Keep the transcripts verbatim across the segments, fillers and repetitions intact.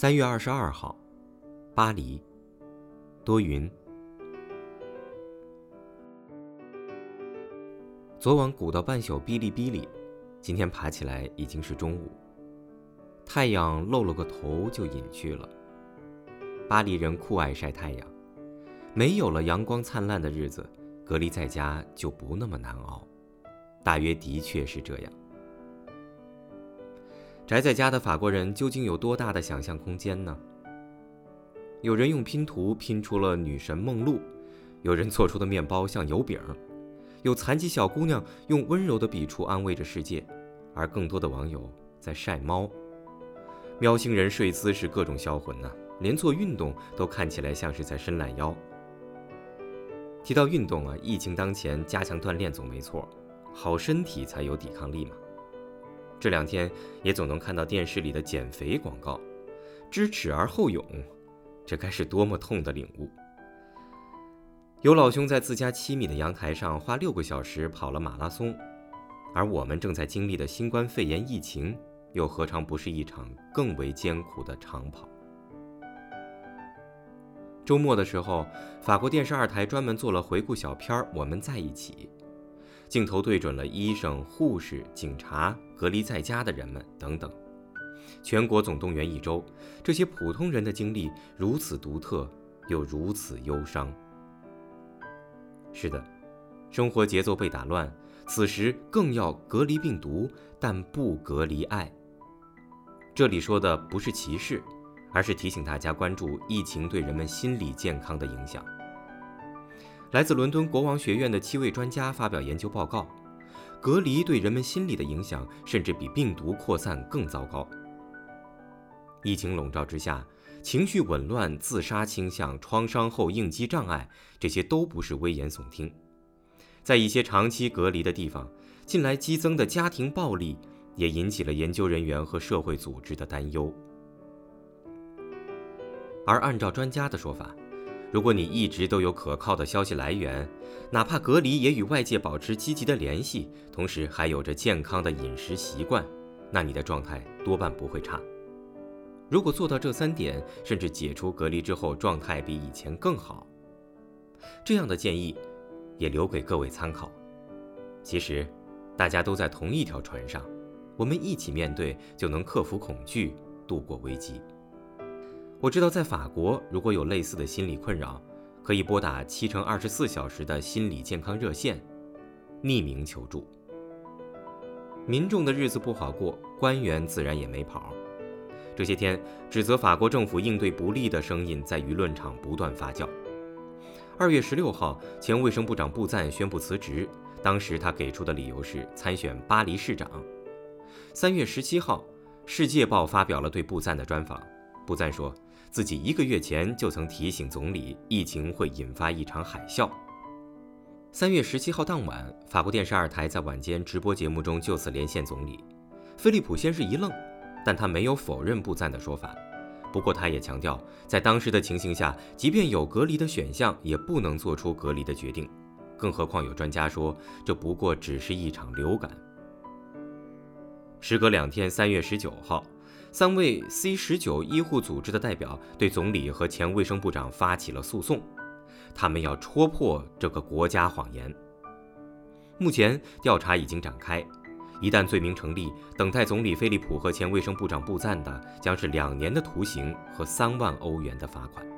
三月二十二号，巴黎，多云。昨晚鼓到半宿哔哩哔哩，今天爬起来已经是中午，太阳露了个头就隐去了。巴黎人酷爱晒太阳，没有了阳光灿烂的日子，隔离在家就不那么难熬，大约的确是这样。宅在家的法国人究竟有多大的想象空间呢？有人用拼图拼出了女神梦露，有人做出的面包像油饼，有残疾小姑娘用温柔的笔触安慰着世界，而更多的网友在晒猫。喵星人睡姿是各种销魂呢、啊，连做运动都看起来像是在伸懒腰。提到运动啊，疫情当前加强锻炼总没错，好身体才有抵抗力嘛。这两天也总能看到电视里的减肥广告，知耻而后勇，这该是多么痛的领悟。有老兄在自家七米的阳台上花六个小时跑了马拉松，而我们正在经历的新冠肺炎疫情，又何尝不是一场更为艰苦的长跑。周末的时候，法国电视二台专门做了回顾小片《我们在一起》，镜头对准了医生、护士、警察、隔离在家的人们等等。全国总动员一周，这些普通人的经历如此独特，又如此忧伤。是的，生活节奏被打乱，此时更要隔离病毒，但不隔离爱。这里说的不是歧视，而是提醒大家关注疫情对人们心理健康的影响。来自伦敦国王学院的七位专家发表研究报告，隔离对人们心理的影响甚至比病毒扩散更糟糕。疫情笼罩之下，情绪紊乱、自杀倾向、创伤后应激障碍，这些都不是危言耸听。在一些长期隔离的地方，近来激增的家庭暴力也引起了研究人员和社会组织的担忧。而按照专家的说法，如果你一直都有可靠的消息来源，哪怕隔离也与外界保持积极的联系，同时还有着健康的饮食习惯，那你的状态多半不会差。如果做到这三点，甚至解除隔离之后状态比以前更好，这样的建议也留给各位参考。其实大家都在同一条船上，我们一起面对，就能克服恐惧，度过危机。我知道在法国，如果有类似的心理困扰，可以拨打七乘二十四小时的心理健康热线，匿名求助。民众的日子不好过，官员自然也没跑。这些天，指责法国政府应对不力的声音在舆论场不断发酵。二月十六号，前卫生部长布赞宣布辞职，当时他给出的理由是参选巴黎市长。三月十七号，《世界报》发表了对布赞的专访，布赞说自己一个月前就曾提醒总理，疫情会引发一场海啸。三月十七号当晚，法国电视二台在晚间直播节目中就此连线总理，菲利普先是一愣，但他没有否认布赞的说法。不过他也强调，在当时的情形下，即便有隔离的选项，也不能做出隔离的决定，更何况有专家说这不过只是一场流感。时隔两天，三月十九号，三位 C 十九 医护组织的代表对总理和前卫生部长发起了诉讼，他们要戳破这个国家谎言。目前调查已经展开，一旦罪名成立，等待总理菲利普和前卫生部长布赞的将是两年的徒刑和三万欧元的罚款。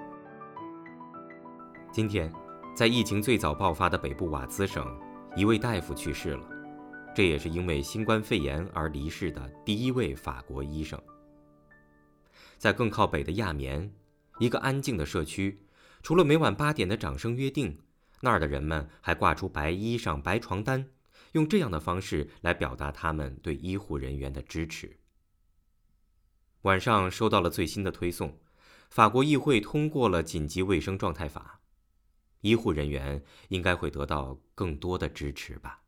今天，在疫情最早爆发的北部瓦兹省，一位大夫去世了，这也是因为新冠肺炎而离世的第一位法国医生。在更靠北的亚眠，一个安静的社区，除了每晚八点的掌声约定，那儿的人们还挂出白衣裳、白床单，用这样的方式来表达他们对医护人员的支持。晚上收到了最新的推送，法国议会通过了紧急卫生状态法，医护人员应该会得到更多的支持吧。